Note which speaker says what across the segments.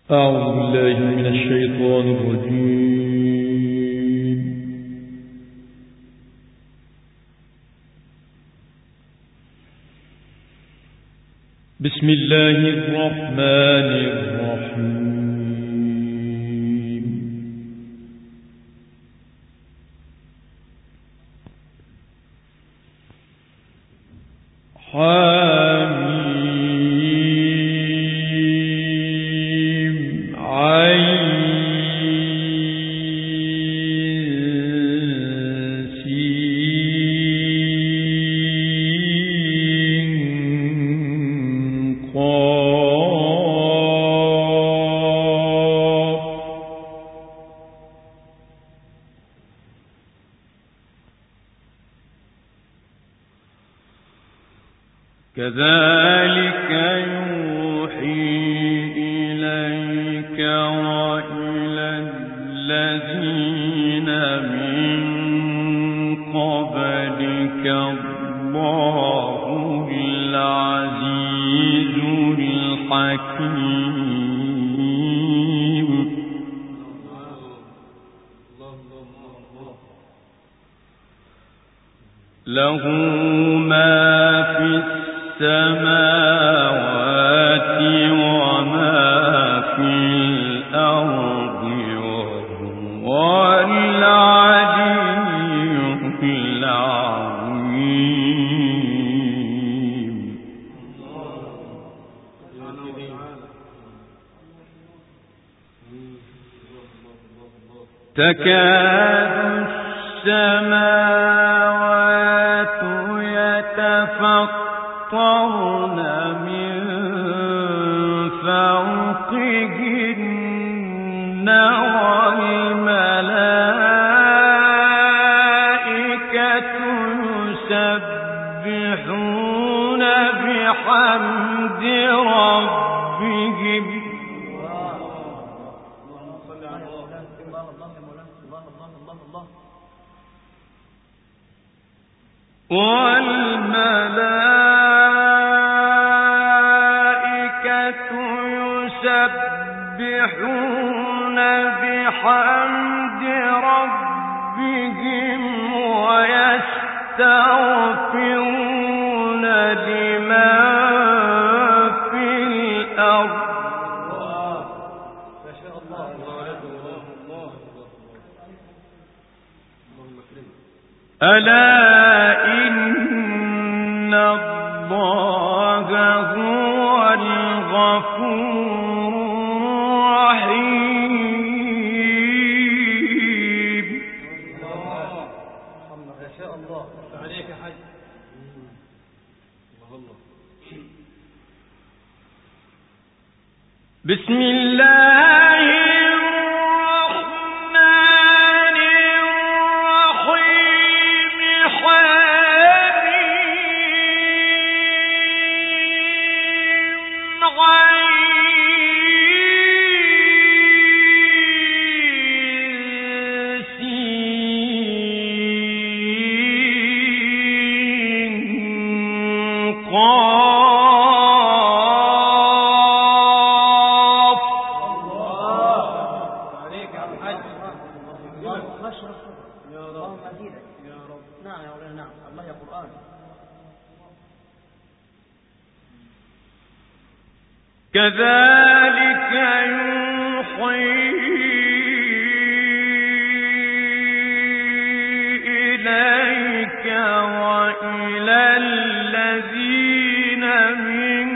Speaker 1: أعوذ بالله من الشيطان الرجيم. بسم الله الرحمن الرحيم. كذلك يوحي إليك وإلى الذين من قبلك الله العزيز الحكيم. له ما في السماوات وما في الأرض وهو العلي العظيم. تكاد السماوات يتفطرن من فوقهن والملائكة يسبحون بحمد ربهم والملائكة يسبحون بحمد ربهم ويستغفرون لمن في الأرض. ألا إن الله هو الغفور الرحيم.
Speaker 2: ما شاء الله عليك يا حاج.
Speaker 1: بسم الله كذلك يوحي إليك وإلى الذين من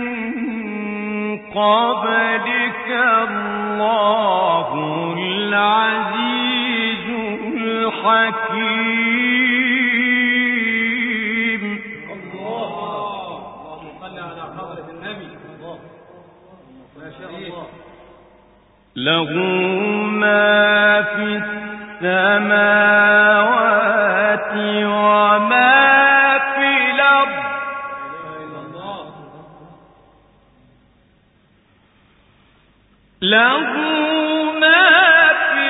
Speaker 1: قبلك الله العزيز الحكيم. له ما في السماوات وما في الأرض. له ما في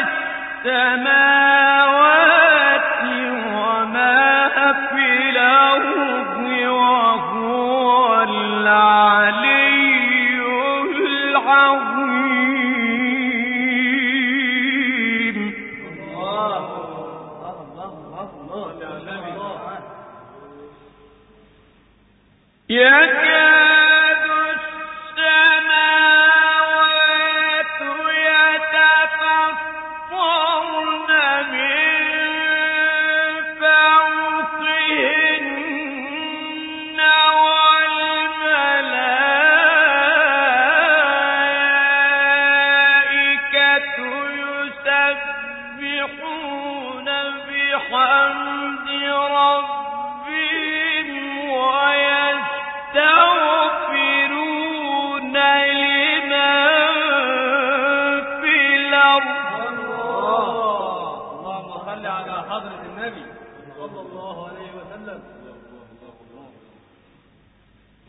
Speaker 1: السماوات وما في الأرض وهو العلي العظيم.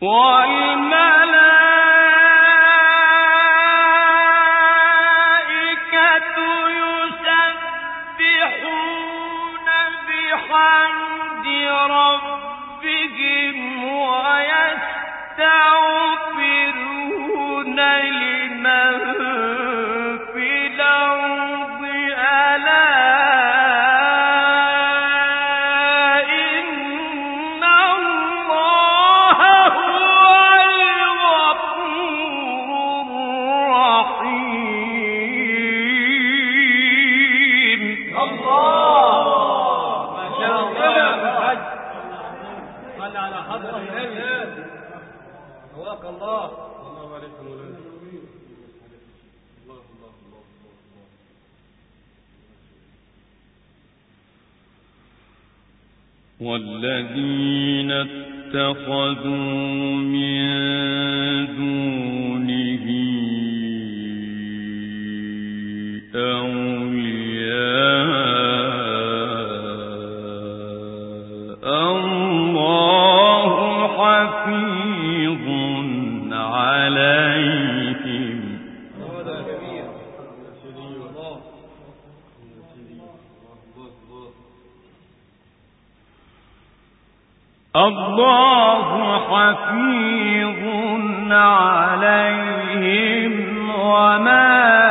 Speaker 1: والملائكة يسبحون بحمد ربهم ويستغفرون لمن في الأرض ألا إن الله هو الغفور الرحيم.
Speaker 2: الله ما شاء الله يا حاج. صل على حضرة النبي. هواك الله. الله عليك مولانا.
Speaker 3: والذين اتخذوا من دونه أولياء الله حفيظ عليهم.
Speaker 2: هذا جميل. الله.
Speaker 3: الله حفيظ عليهم وما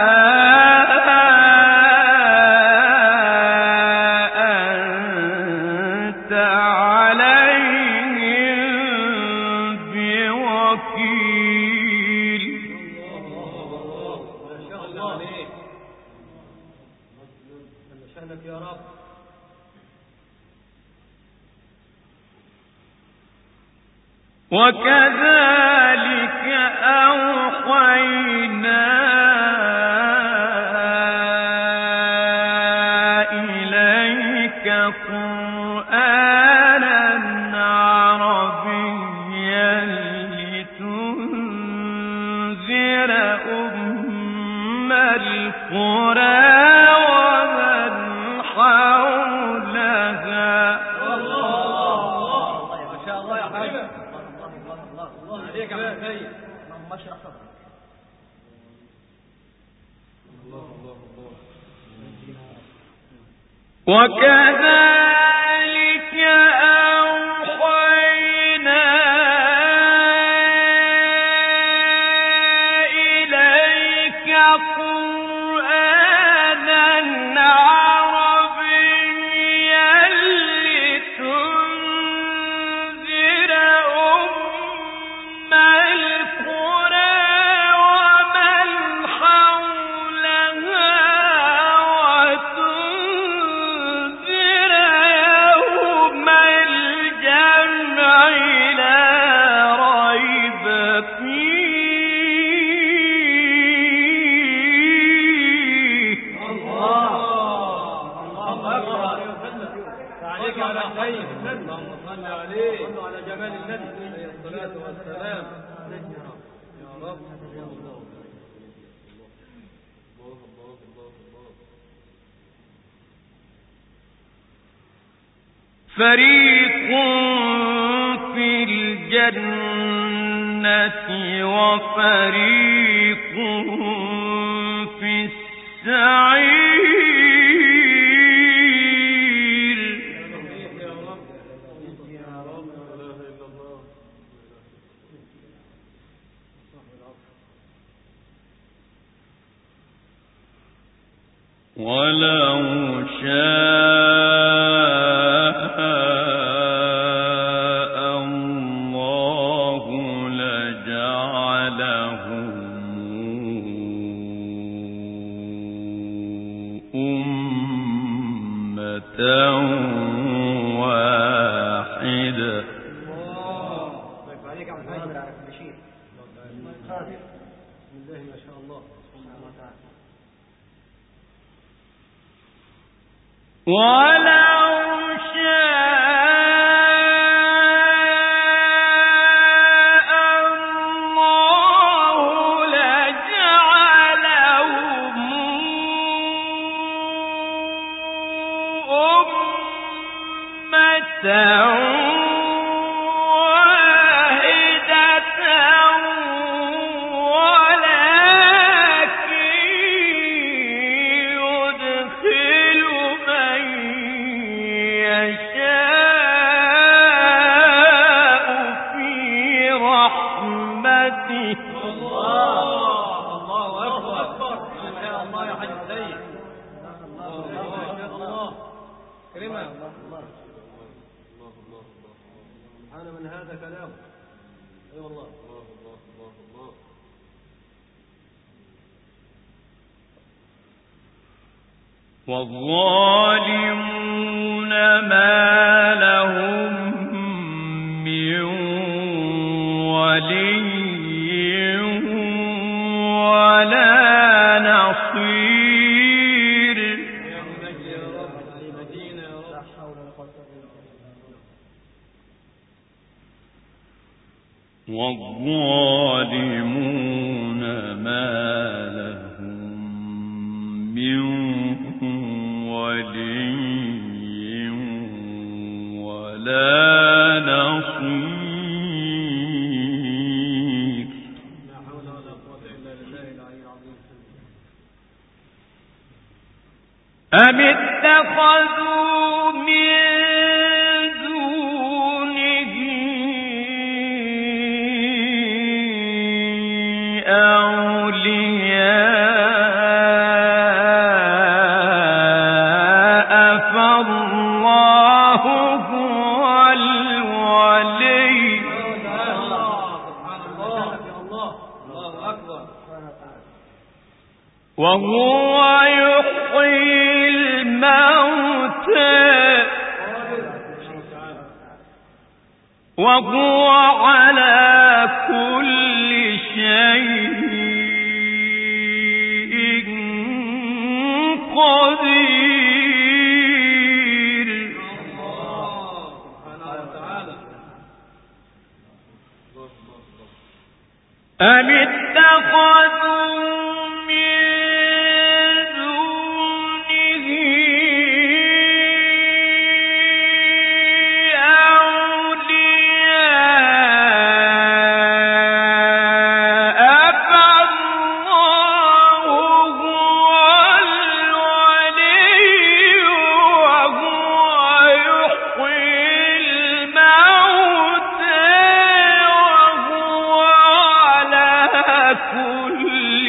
Speaker 3: أنت عليهم بوكيل.
Speaker 2: ما شاء الله عليك. شأنك يا رب.
Speaker 3: وكذلك أوحينا إليك قرآنا عربيا لتنذر أم القرى ومن حولها.
Speaker 2: ما شاء الله يا حاج. عليك يا سيد. اللهم اشرح صدرك.
Speaker 3: وكذلك أوحينا إليك قرآنا عربيا لتنذر أم القرى ومن حولها وتنذر يوم الجمع لا ريب فيه.
Speaker 2: الله أكبر. عليك على سيد. اللهم صل عليه. صلوا على جمال النبي عليه الصلاة والسلام. يا رب.
Speaker 3: فريق في الجنة وفريق في السعير.
Speaker 2: يا رب. يا رب. لا إله إلا الله.
Speaker 3: ولو شاء الله لجعلهم أمة واحدة.
Speaker 2: الله عليك يا حاج. على كل شيء. قادر. بسم الله ما شاء الله. سبحانه وتعالى.
Speaker 3: ولو شاء الله لجعلهم أمة واحدة
Speaker 2: الله أكبر. ما شاء الله يا حاج سيد. الله كريمة. سبحان من هذا كلامه. اي والله. الله.
Speaker 3: والظالمون ما لهم من ولي ولا نصير.
Speaker 2: يا منجي يا رب المدينة يا رب.
Speaker 3: والظالمون ما لهم من ولي ولا نصير.
Speaker 2: لا حول ولا قوة إلا بالله العلي العظيم.
Speaker 3: أم اتخذوا من دونه أولياء فالله هو الولي.
Speaker 2: سبحان الله. الله أكبر.
Speaker 3: وهو يحيي الموتى وهو على كل شيء قدير.
Speaker 2: سبحانه وتعالى.
Speaker 3: أم اتخذوا من دونه أولياء فالله هو الولي وهو يحيي الموتى وهو على كل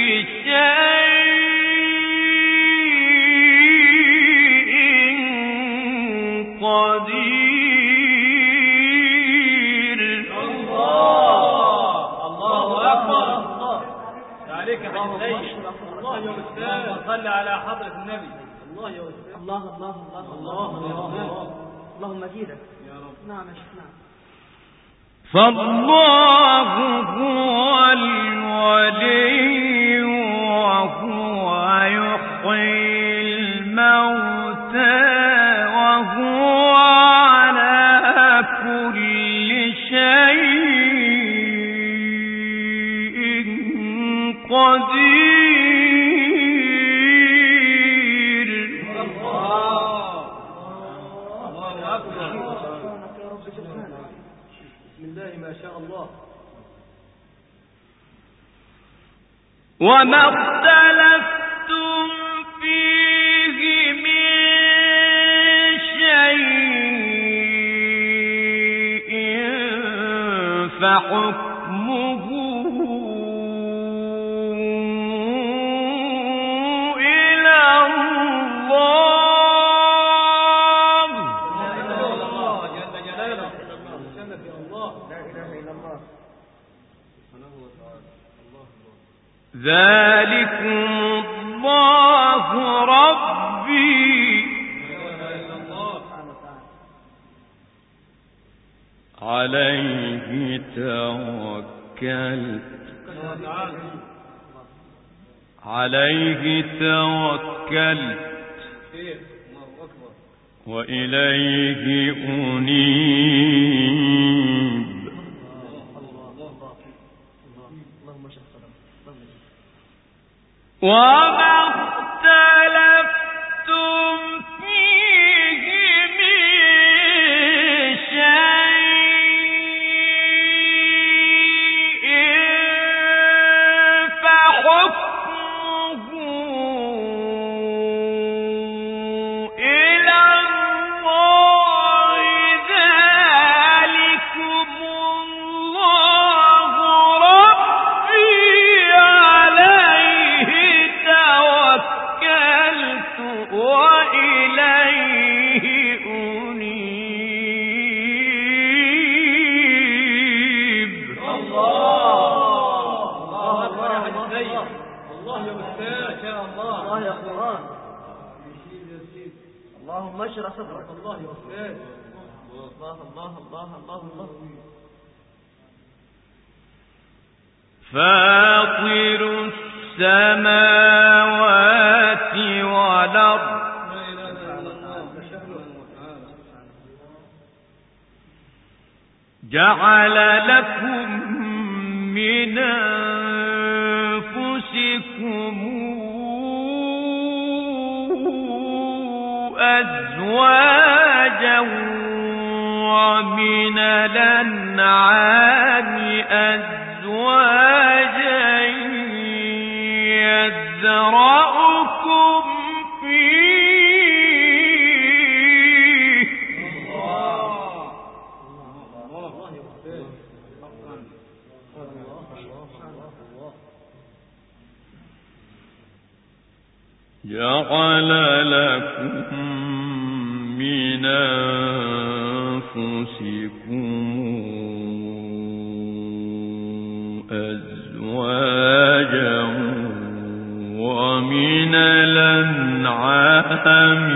Speaker 3: شيء قدير.
Speaker 2: الله أكبر. عليك يا حاج سيد. الله يا أستاذ. صل على حضرة النبي. الله يا أستاذ.
Speaker 4: الله اللهم زيدك
Speaker 2: يا رب.
Speaker 4: نعم يا شيخ نعم.
Speaker 3: فالله هو الولي وهو يحيي الموتى وهو على كل شيء قدير.
Speaker 2: الله أكبر.
Speaker 4: سبحانك يا رب سبحانك.
Speaker 2: بسم الله ما شاء الله.
Speaker 3: وما اختلفتم فيه من شيء فحكمه إلى الله.
Speaker 2: جل جلاله. جل في الله.
Speaker 4: لا إله إلا الله.
Speaker 2: سبحانه وتعالى. الله.
Speaker 3: ذلكم الله ربي
Speaker 2: لا إله إلا الله.
Speaker 4: سبحانه وتعالى.
Speaker 3: عليه توكلت عليه توكلت
Speaker 2: خير. الله أكبر.
Speaker 3: وإليه أنيب.
Speaker 4: اللهم شف صدرك. اللهم زيدك.
Speaker 3: وما اختلفتم فيه من شيء فحكمه إلى الله. ذلكم الله ربي
Speaker 2: سيد. الله يا أستاذ، ما شاء الله.
Speaker 4: الله يا قرآن.
Speaker 2: يشيل يا سيدي.
Speaker 4: اللهم اشرح صدرك.
Speaker 2: الله يا أستاذ.
Speaker 4: الله الله الله الله الله.
Speaker 1: فاطر السماوات والأرض
Speaker 2: لا إله إلا الله سبحانه وتعالى.
Speaker 1: جعل لكم من أنفسكم أزواجا ومن الأنعام أزواجا يذرأكم فيه
Speaker 2: الله يا أستاذ.
Speaker 1: جعل لكم من أنفسكم أزواجا ومن الأنعام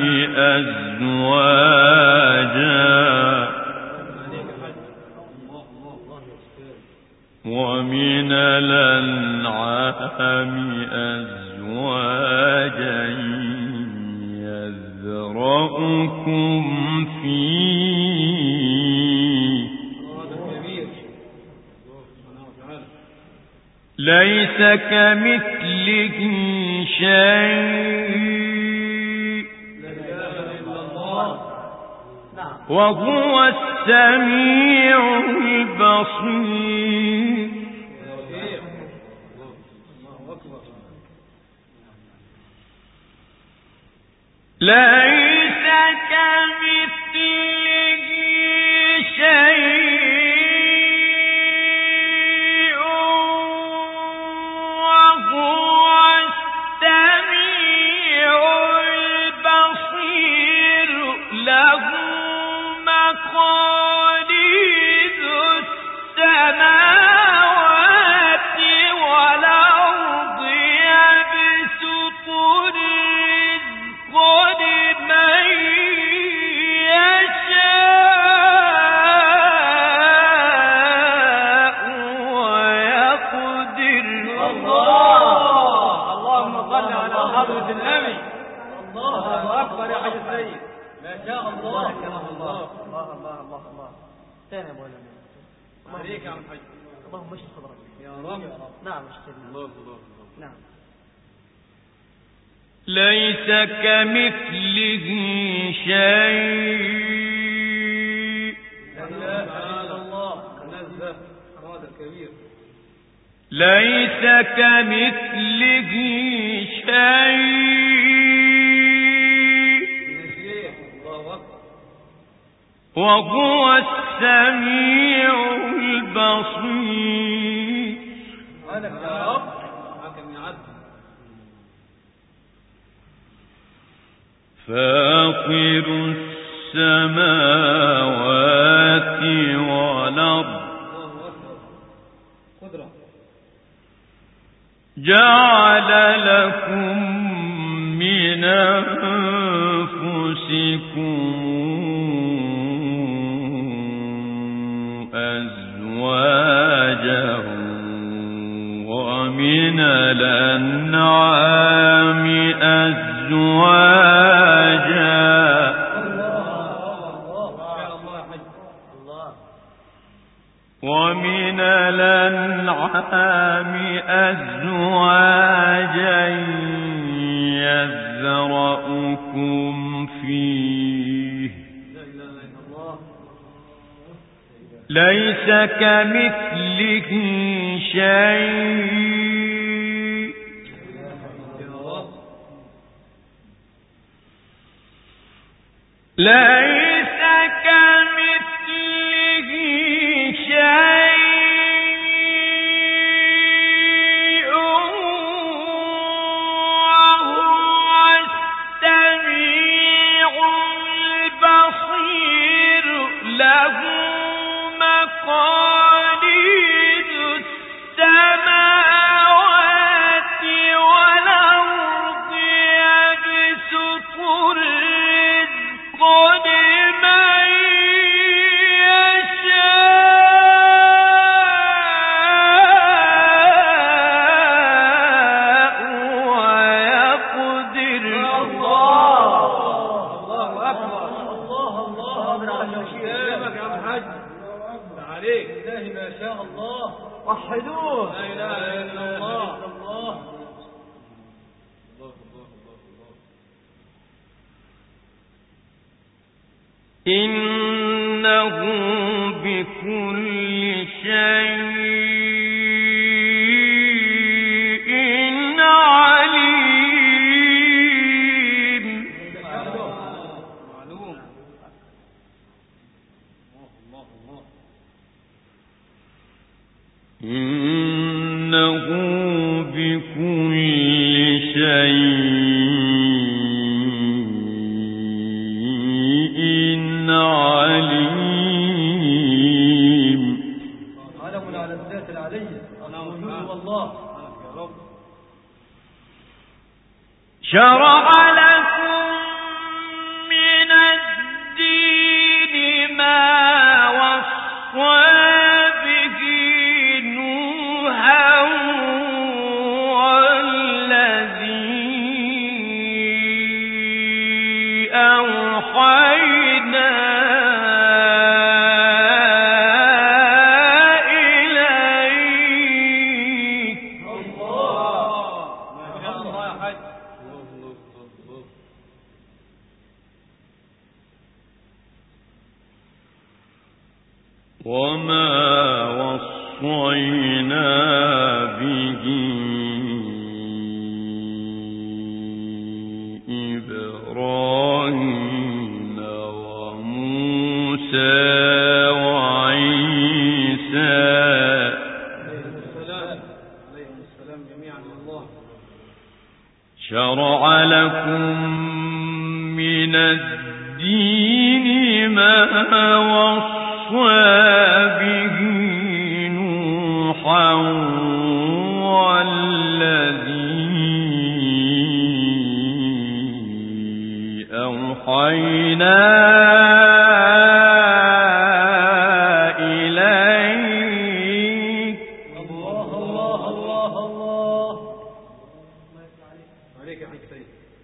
Speaker 1: أزواجا ومن الأنعام أزواجا يذرأكم فيه ليس كمثله شيء وهو السميع البصير ليس كمثله شيء وهو السميع البصير له مقاليد السماوات والأرض يبسط الرزق لمن يشاء ويقدر
Speaker 2: اللهم صل على حضرة النبي. الله أكبر يا حاج السيد. ما شاء الله.
Speaker 4: الله الله الله الله الله. تاني يا ابو علي.
Speaker 2: عليك يا عم الحاج.
Speaker 4: اللهم اشرح صدرك.
Speaker 2: يا رب.
Speaker 4: نعم اشتري.
Speaker 2: الله.
Speaker 4: نعم.
Speaker 1: ليس كمثله شيء
Speaker 2: لا إله إلا الله. نزه هذا الكبير.
Speaker 1: ليس كمثله شيء
Speaker 2: نسيه. الله أكبر.
Speaker 1: وهو السميع البصير
Speaker 2: هذا يا رب. حكم يعد.
Speaker 1: فاطر السماوات والأرض
Speaker 2: الله أكبر. قدرة.
Speaker 1: جعل لكم من أنفسكم أزواجا ومن الأنعام أزواجا ومن الأنعام أزواجا يذرأكم فيه ليس كمثله شيء ليس كمثله شيء وهو السميع البصير له مقاليد السماوات
Speaker 4: وحدوه.
Speaker 2: لا إله إلا الله.
Speaker 3: إنه بكل شيء عليم.
Speaker 2: معلوم.
Speaker 3: إنه بكل شيء عليم.
Speaker 4: علم على الذات العلية الوجود والله.
Speaker 2: يا رب.
Speaker 3: شرع لكم من الدين ما وصى به نوحا والذي أوحينا إليك.
Speaker 2: ما شاء الله يا حاج.
Speaker 3: وما وصينا به إبراهيم وموسى وعيسى.
Speaker 2: عليهم السلام جميعا والله.
Speaker 3: شرع لكم من الدين ما وصى به نوحا والذي أوحينا إليك.
Speaker 4: الله الله الله الله.
Speaker 2: عليك يا حاج سيد.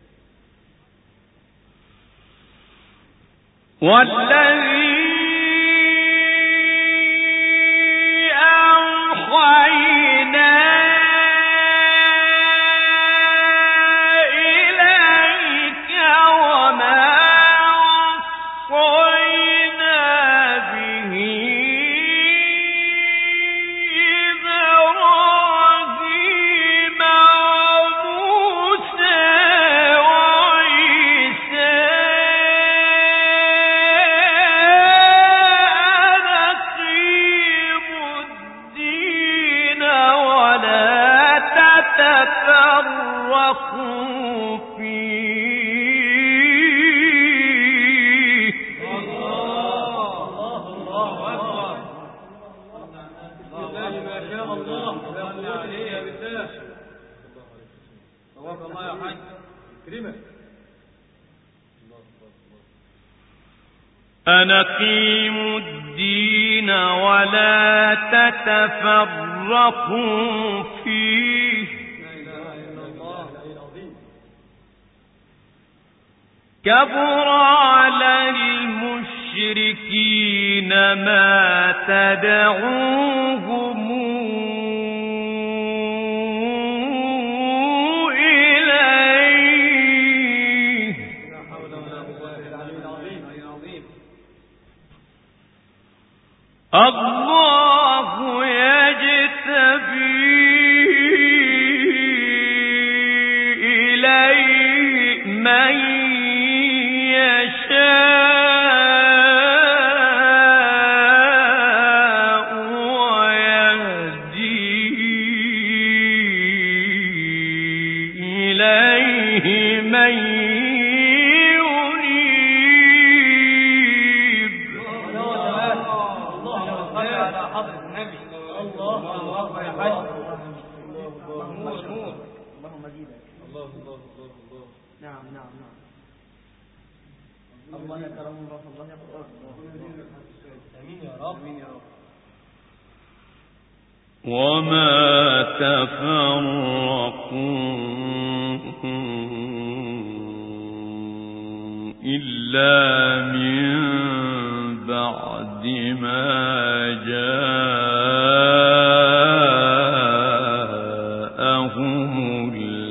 Speaker 3: والذي أوحينا إليك وما وصينا به إبراهيم وموسى وعيسى أن أقيموا الدين ولا تتفرقوا فيه.
Speaker 2: الله أكبر. الله ما شاء الله. صل عليه يا بالله. توفى الله يا حاج. كريمة.
Speaker 3: أن أقيموا الدين ولا تتفرقوا فيه.
Speaker 2: لا إله إلا الله.
Speaker 3: كبر على المشركين ما تدعوهم إليه.
Speaker 2: لا حول ولا قوة إلا بالله العلي العظيم.
Speaker 3: الله يجتبي إليه من يشاء ويهدي إليه من ينيب.
Speaker 2: الله صل على حضرة النبي. الله أكبر يا حاج. نور نور.
Speaker 4: اللهم زيدك.
Speaker 2: الله الله الله الله.
Speaker 4: نعم نعم نعم. الله يكرم الله الله يكرم.
Speaker 2: آمين يا رب. آمين يا رب.
Speaker 3: وما تفرقوا إلا من بعد ما جاء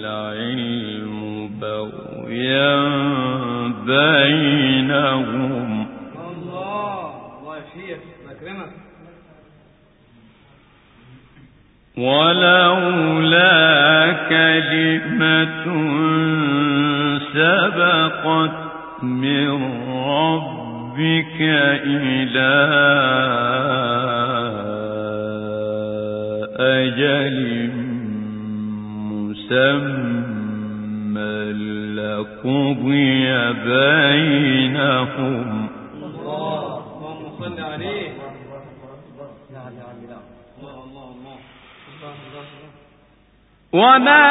Speaker 3: العلم بغيا بينهم.
Speaker 2: الله يا شيخ أكرمك.
Speaker 3: ولولا كلمة سبقت من ربك إلى أجل مسمى لقضي بينهم.
Speaker 2: اللهم صل عليه.
Speaker 3: وما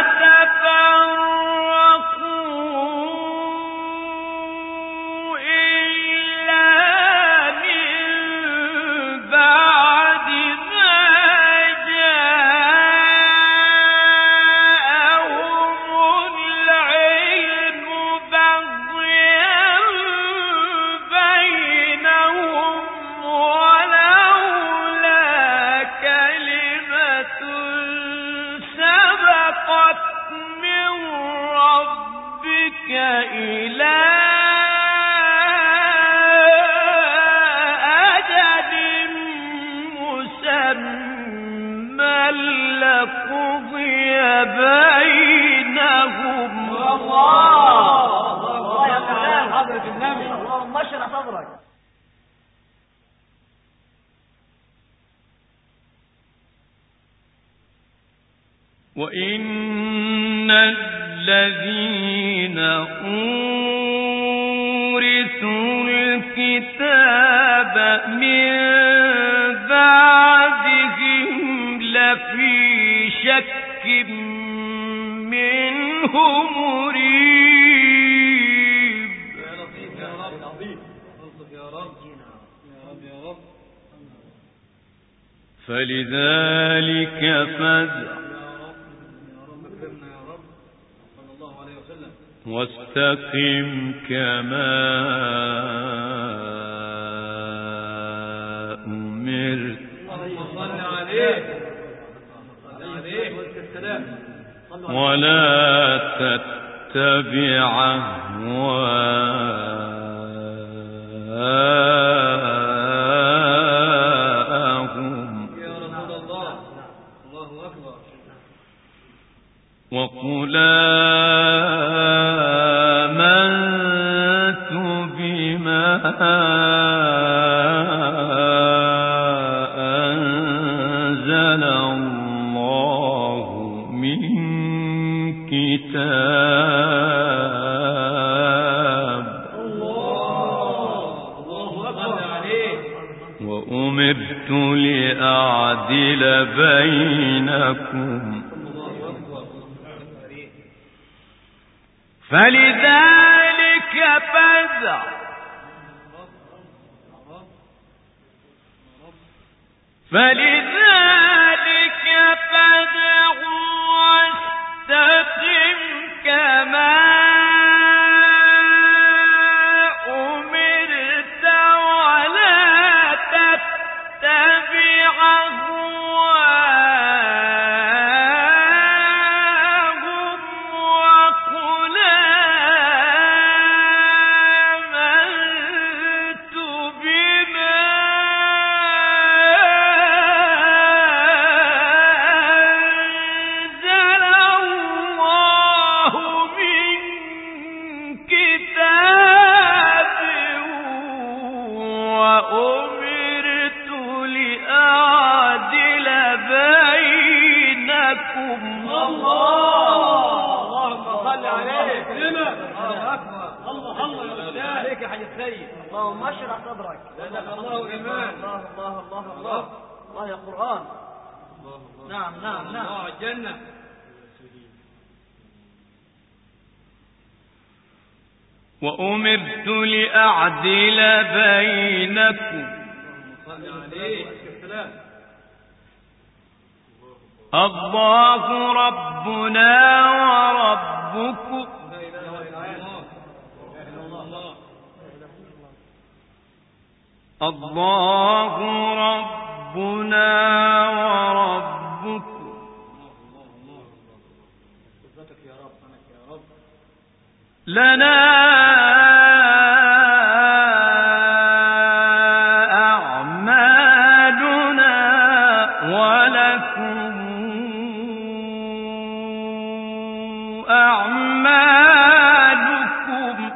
Speaker 3: وإن الذين أورثوا الكتاب من بعدهم لفي شك منه مريب.
Speaker 2: يا لطيف يا رب. انصف يا رب. يا رب.
Speaker 3: فلذلك فادع واستقم كما أمرت ولا تتبع أهواءهم.
Speaker 2: يا رسول الله. الله أكبر.
Speaker 3: وقل أنزل الله من كتاب وأمرت لأعدل بينكم فلذلك فادع واستقم كما أمرت ولا تتبع أهواءهم وقل آمنت بما
Speaker 4: اللهم اشرح صدرك.
Speaker 2: الله إيمان.
Speaker 4: الله يا قرآن. نعم
Speaker 2: الله الجنة.
Speaker 3: وأمرت لأعدل بينكم الله ربنا وربكم الله ربنا وربكم لنا أعمالنا ولكم أعمالكم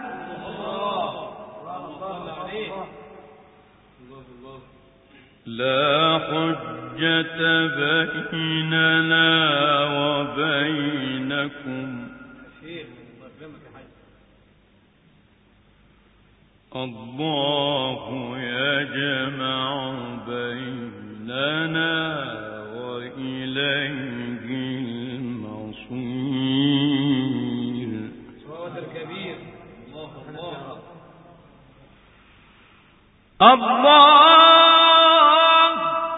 Speaker 3: لا حجة بيننا وبينكم الله يجمع بيننا وإليه المصير.
Speaker 2: صوت الكبير.
Speaker 3: الله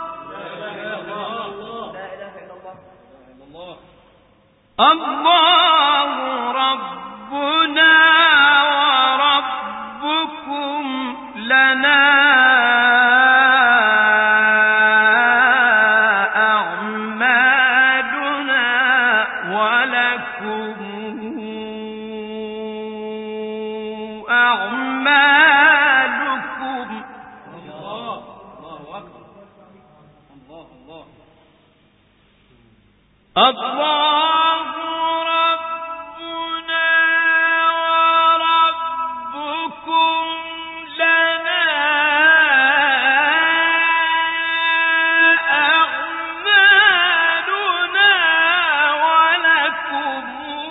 Speaker 3: الله ربنا وربكم لنا أعمالنا ولكم أعمالكم.
Speaker 2: الله أكبر.
Speaker 3: الله ربنا وربكم لنا أعمالنا ولكم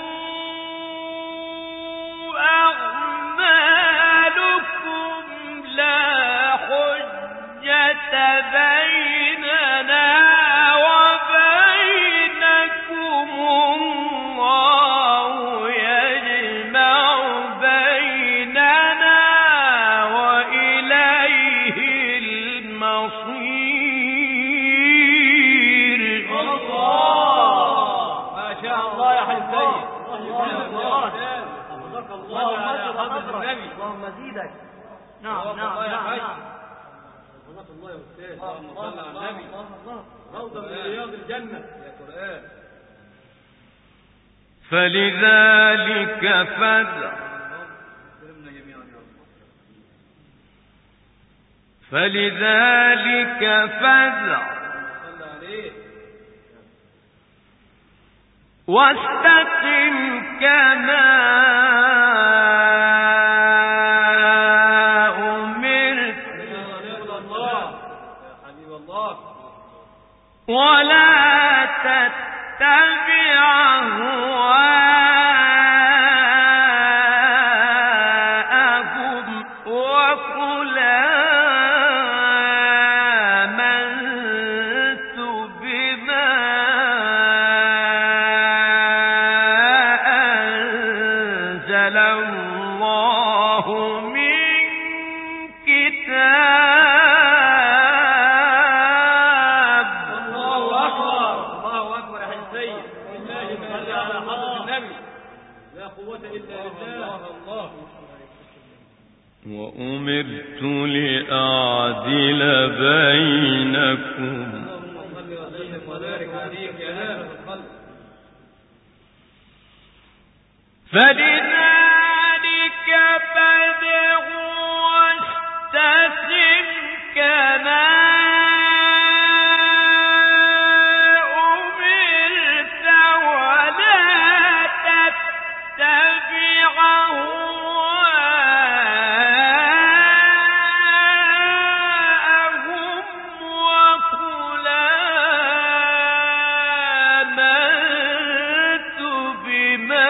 Speaker 3: أعمالكم لا حجة بيننا الله يجمع بيننا وإليه المصير.
Speaker 2: الله ما شاء الله يا حسين.
Speaker 4: اللهم زيدك. نعم نعم نعم.
Speaker 2: الله يا أستاذ. اللهم صل على النبي. روضة من رياض الجنة يا قرآن.
Speaker 3: فلذلك فادع واستقم كما أمرت ولا تتبع أهواءهم وقل آمنت بما أنزل الله من كتاب.
Speaker 2: الله أكبر يا حسين. الله صل على حضرة النبي. لا قوة إلا بالله. الله.
Speaker 3: وأمرت لأعدل بينكم
Speaker 2: اللهم صل وسلم وبارك عليك يا نافع الخلق.
Speaker 3: فلذلك فادع واستقم كما أمرت ولا تتبع أهواءهم وقل آمنت بما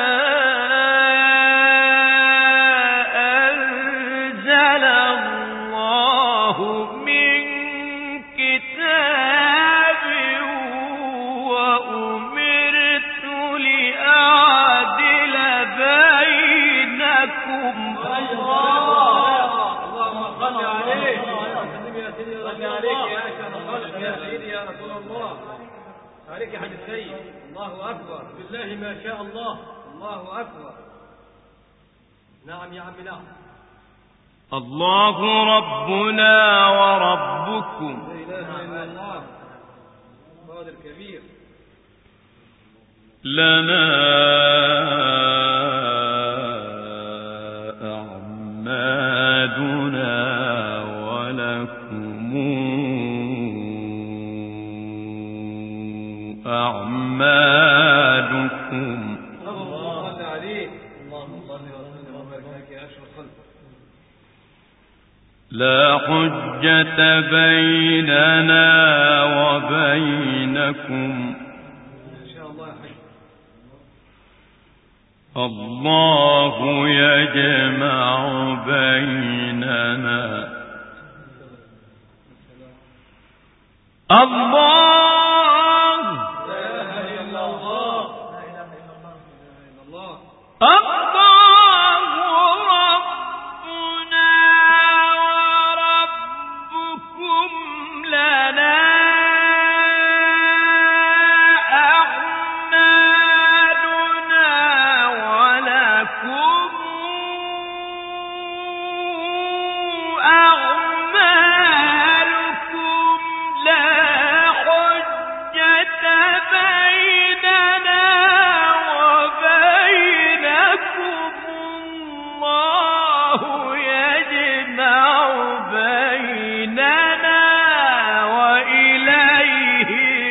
Speaker 3: أنزل الله من كتاب وأمرت لأعدل بينكم.
Speaker 2: اللهم صل عليك. يا سيدي صل عليك يا أشرف الخلق يا سيدي يا رسول الله. عليك يا حاج السيد. الله أكبر. بالله ما شاء الله. الله أكبر. نعم يا عم نعم.
Speaker 3: الله ربنا وربكم
Speaker 2: لا إله إلا الله. قادر كبير.
Speaker 3: لنا أعمالنا ولكم أعمالكم.
Speaker 2: الله عليك. اللهم صل وسلم وبارك عليك يا أشرف الخلق.
Speaker 3: لا حجة بيننا وبينكم.
Speaker 2: إن شاء الله يا حي.
Speaker 3: الله يجمع بيننا. الله
Speaker 2: لا إله إلا الله. لا إله إلا الله.
Speaker 3: الله ربنا وربكم لنا أعمالنا ولكم أعمالكم. لا حجة بيننا وبينكم. الله يجمع بيننا وإليه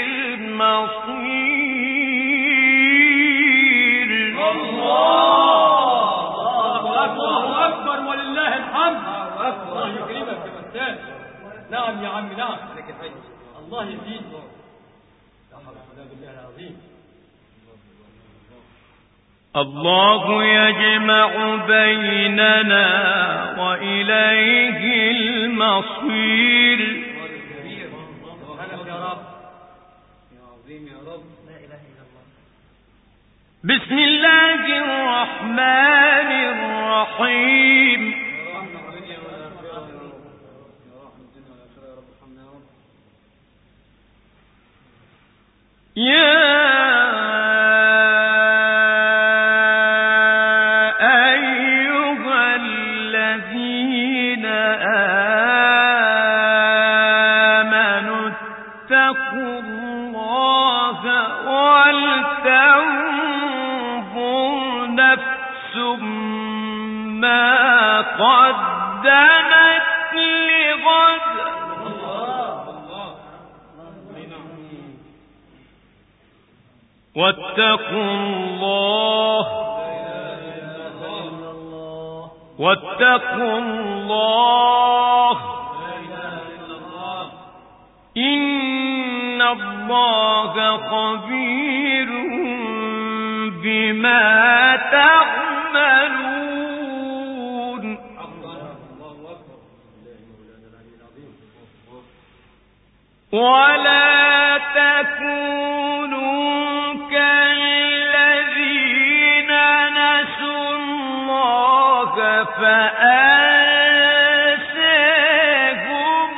Speaker 3: المصير.
Speaker 2: الله أكبر ولله الحمد. الله يكرمك يا أستاذ. نعم يا عم نعم. لك الحي. الله يزيد. لا حول ولا قوة بالله العظيم.
Speaker 3: الله يجمع بيننا وإليه المصير.
Speaker 2: سبحانك يا رب. يا عظيم يا رب. لا إله إلا الله.
Speaker 3: بسم الله الرحمن الرحيم. يا أيها الذين آمنوا اتقوا الله ولتنظر نفس ما قدمت لغد. واتقوا الله واتقوا الله إن الله خبير بما تعملون. ولا تكونوا كالذين نسوا الله فأنساهم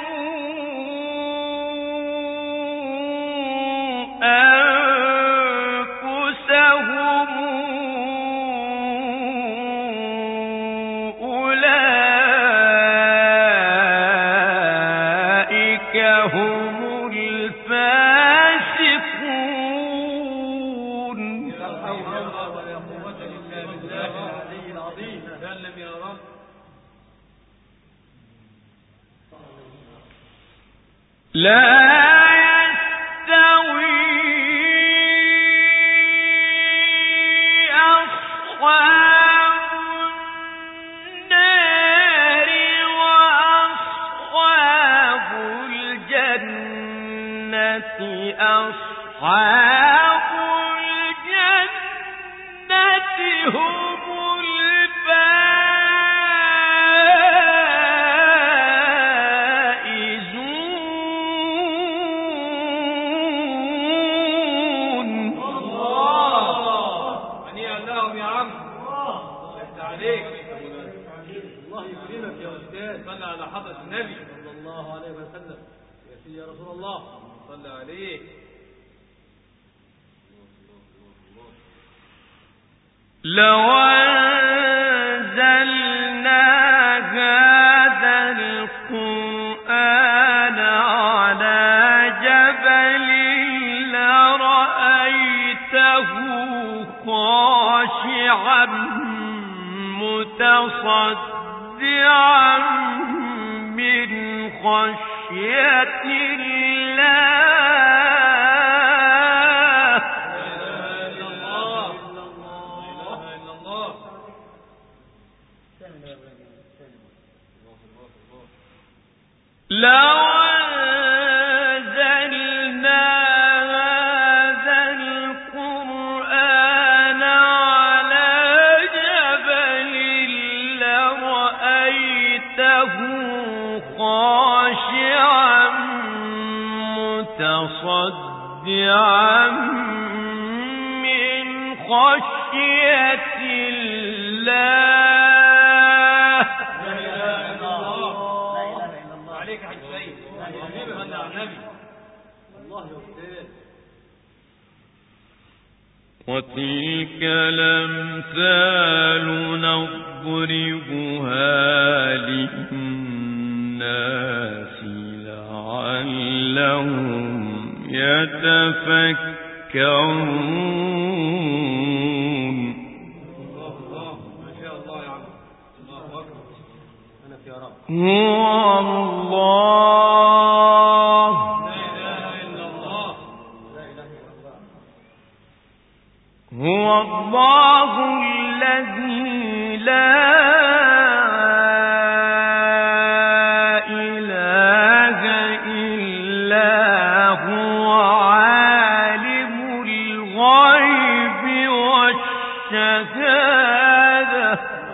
Speaker 3: أنفسهم. أولئك هم الفاسقون.
Speaker 2: لا حول ولا قوة إلا بالله العلي العظيم. سلم يا رب.
Speaker 3: لا يستوي أصحاب النار وأصحاب الجنة. أصحاب الجنة هم الفائزون.
Speaker 2: هنيئا لهم يا عم. شهد عليك. الله يكرمك يا أستاذ. صلى على حضرة النبي صلى الله عليه وسلم. يا سيدي يا رسول الله صلى عليك.
Speaker 3: لو أنزلنا هذا القرآن على جبل لرأيته خاشعا متصدعا من خشية الله. لو أنزلنا هذا القرآن على جبل لرأيته خاشعا متصدعا من خشية الله. وتلك الأمثال نضربها للناس لعلهم يتفكرون.
Speaker 2: ما شاء الله يا عم. الله أكبر. أنا يا رب.
Speaker 3: هو الله.
Speaker 2: لا إله إلا الله.
Speaker 3: هو الله الذي لا إله إلا هو عالم الغيب والشهادة.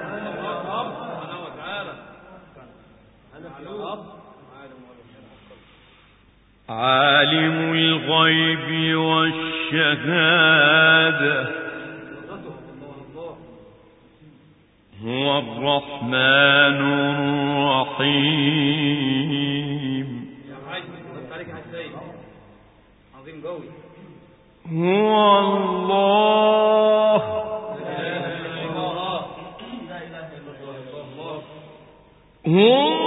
Speaker 3: عالم الغيب والشهادة هو الرحمن الرحيم. هو الله. هو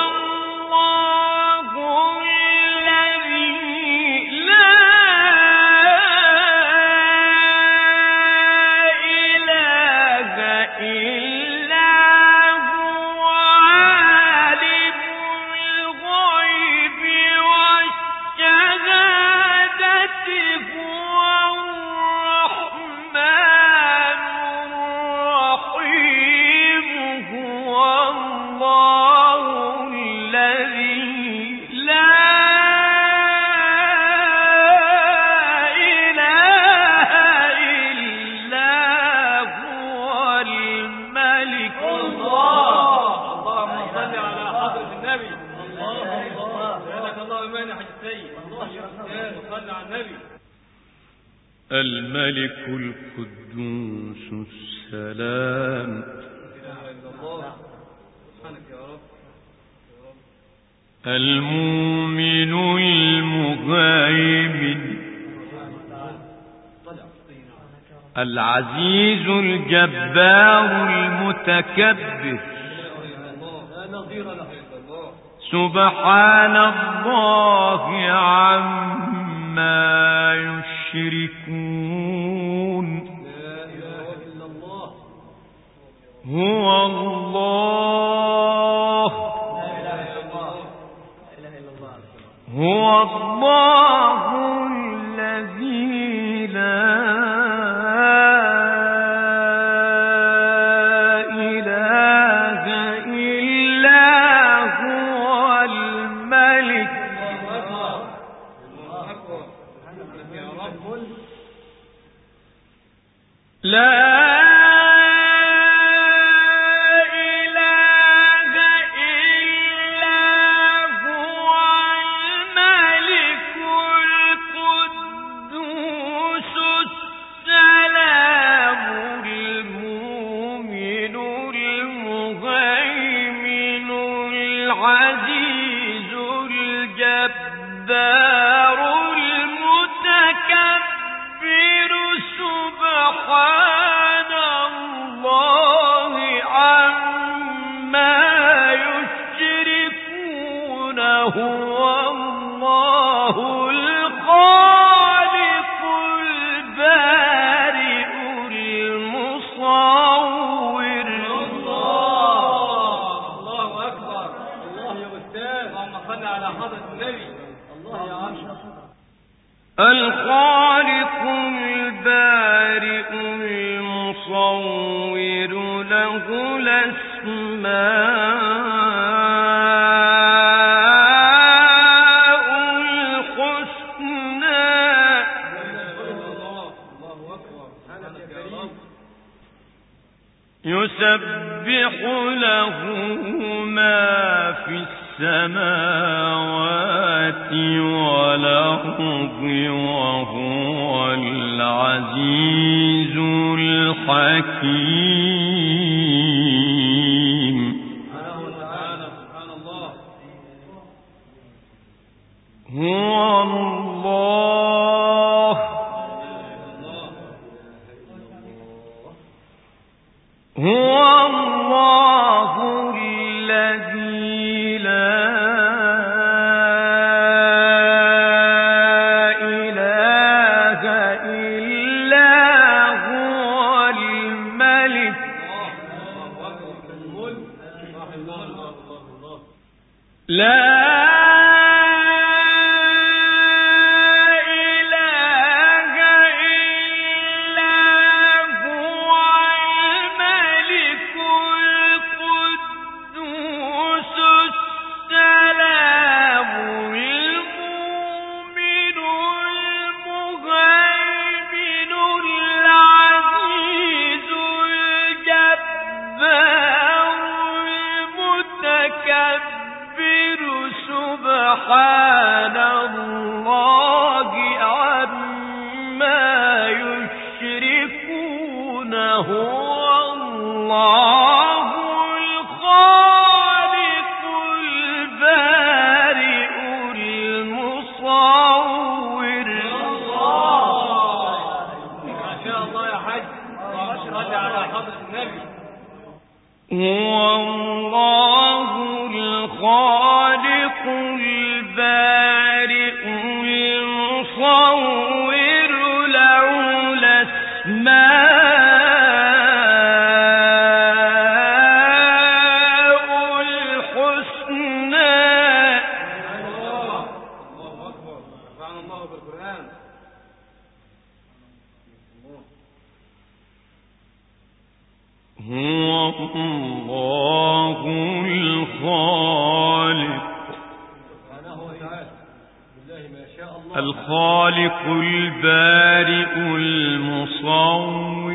Speaker 3: الملك القدوس السلام المؤمن المهيمن العزيز الجبار المتكبر سبحان الله عما يشركون. هو الله. هو الله الذي لا إله إلا هو الملك. لا
Speaker 2: النبي. الله يا عم.
Speaker 3: الخالق البارئ المصور له الأسماء الحسنى. يسبح له ما في السماوات والأرض وهو العزيز الحكيم.
Speaker 2: سبحان الله.
Speaker 3: هو الله الذي لا إله إلا هو الملك. لا سبحان الله عما يشركون. هو الله الخالق البارئ المصور.
Speaker 2: ما شاء الله يا حاج. رد على حضرة النبي.
Speaker 3: هو الله الخالق البارئ المصور له الأسماء الحسنى.
Speaker 2: الله أكبر. سبحان الله بالقرآن.
Speaker 3: هو الله الخالق الخالق البارئ المصور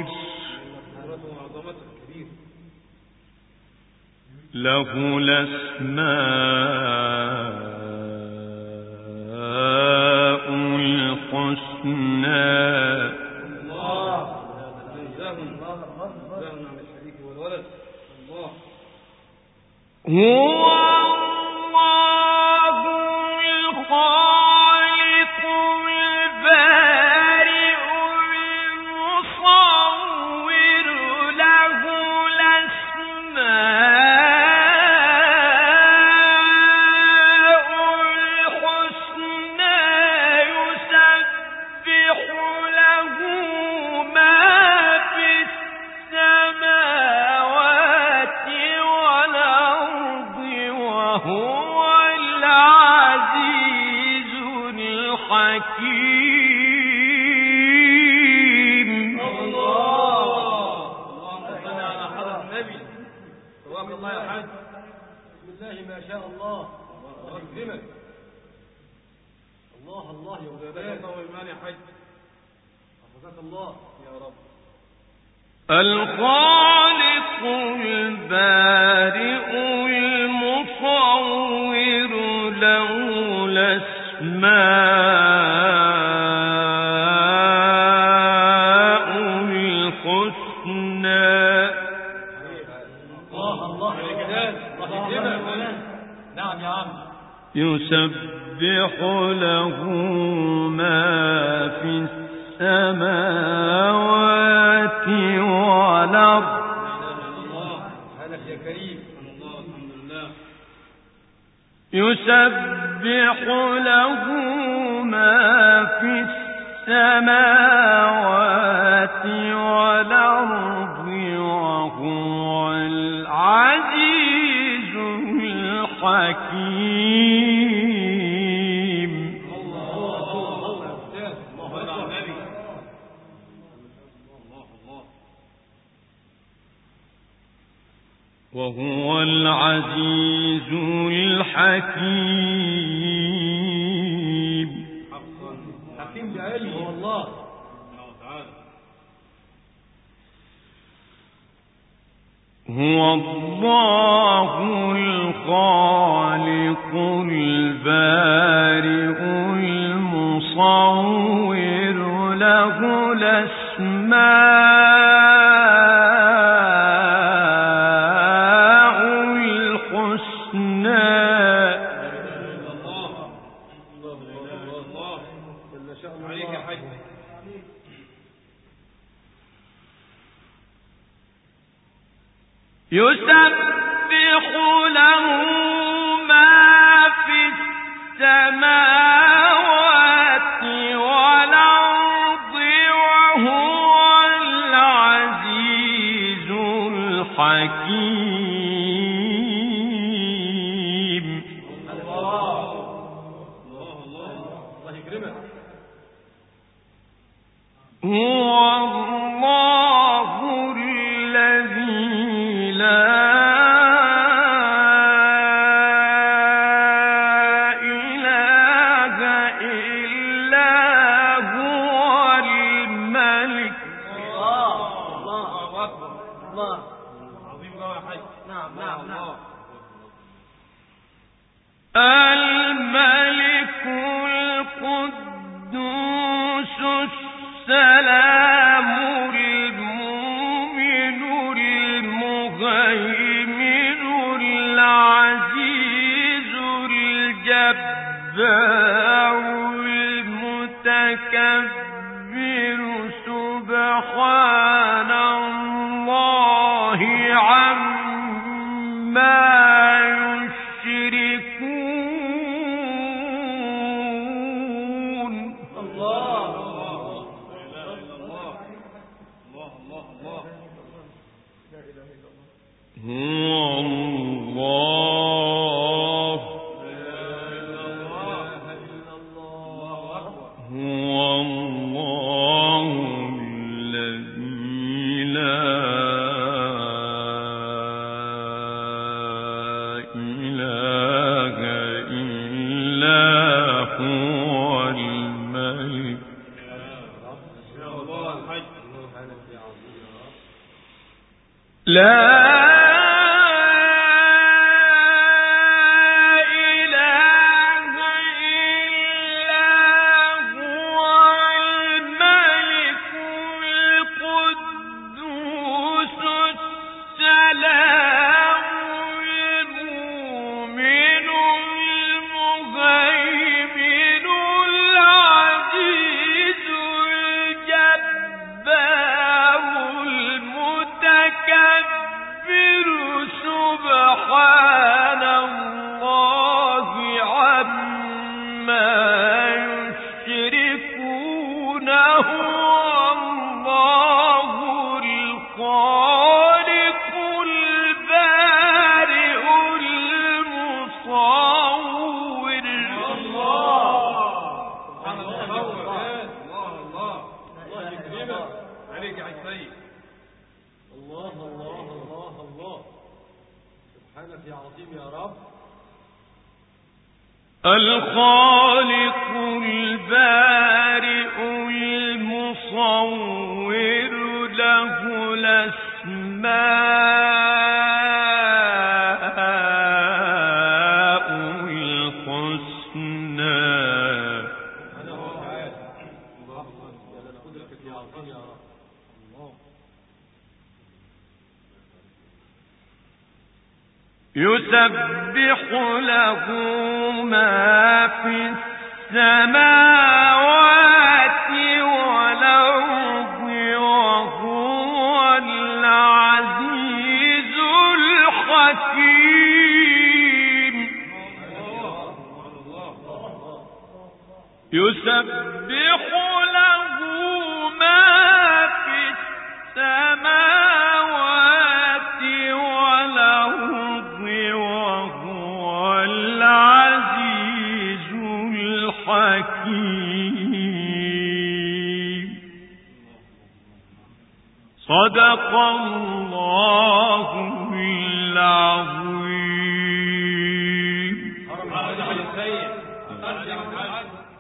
Speaker 3: له الأسماء الحسنى. هو الله الخالق البارئ المصور له الأسماء الحسنى. يسبح له ما في السماوات والأرض وهو العزيز الحكيم.
Speaker 2: اللهم صل على حضرة النبي. ثواب الله يا حاج. بسم الله ما شاء الله. أكرمك. الله الله يا ولاد الله وإيمان يا حاج. حفظك الله يا رب.
Speaker 3: الخالق البارئ المصور له الأسماء الحسنى.
Speaker 2: الله يا جلال. نعم يا عم.
Speaker 3: يسبح له ما في السماوات والأرض.
Speaker 2: هذا يا كريم. الله الحمد لله.
Speaker 3: يسبح له ما في السماوات والأرض وهو العزيز الحكيم. وهو العزيز الحكيم.
Speaker 2: حكيم بعلمه هو الله تعالى.
Speaker 3: هو الله الخالق البارئ المصور له الأسماء الحسنى. يسبح له ما في السماوات والأرض وهو العزيز الحكيم.
Speaker 2: الله يكرمك.
Speaker 3: هو الله الذي لا إله إلا هو الملك.
Speaker 2: الله أكبر. الله عظيم قوي يا حي. نعم.
Speaker 3: الملك القدوس السلام المؤمن المهيمن العزيز الجبار المتكبر سبحان الله عما يشركون.
Speaker 2: الله
Speaker 3: هو الله الذي لا إله إلا هو الملك. لا سبحان الله عما يشركون. هو الله الخالق البارئ المصور.
Speaker 2: الله يكرمك. عليك يا سيد. الله سبحانك يا عظيم يا رب.
Speaker 3: الخالق البارئ المصور له الأسماء الحسنى. يسبح له ما في السماوات والأرض وهو العزيز الحكيم. يسبح له ما في السماوات والأرض وهو العزيز الحكيم. صدق الله العظيم.
Speaker 2: حرم السيد